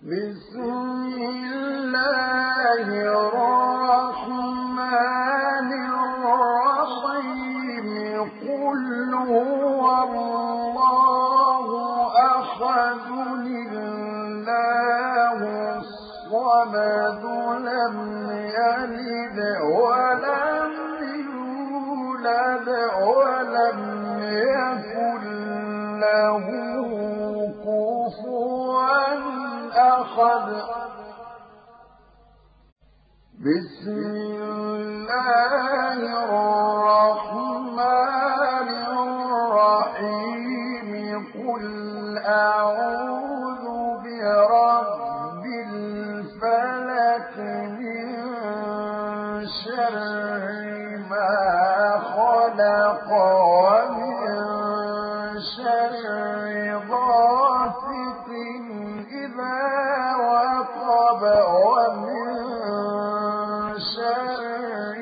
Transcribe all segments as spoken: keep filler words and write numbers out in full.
بسم الله الرحمن الرحيم قل هو الله أحد الله الصمد لم يلد ولم يولد ولم يكن له كفوا أحد بسم الله الرحمن الرحيم قل أعوذ برب الفلق من شر ما خلق ومن شر غاسق إذا وقب ومن شر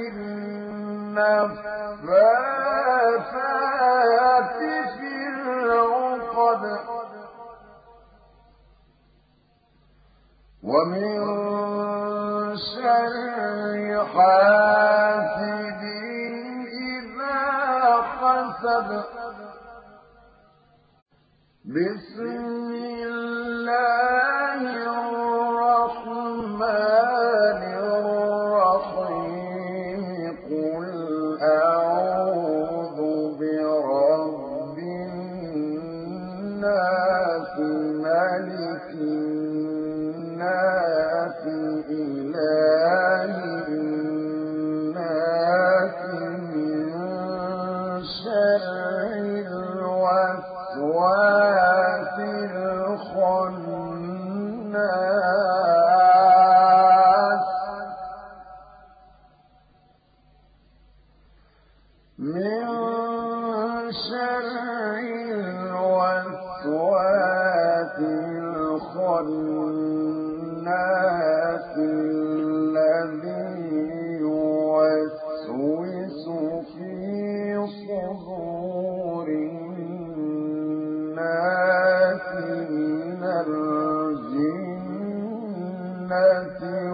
النفاثات في العقد ومن شر حاسد إذا حسد بسم الله الرحمن الرحيم قل أعوذ برب الناس ملك الناس إله الناس من شر الوسواس الخناس من شر الوسواس الخناس الذي يوسوس في صدور الناس من الجنة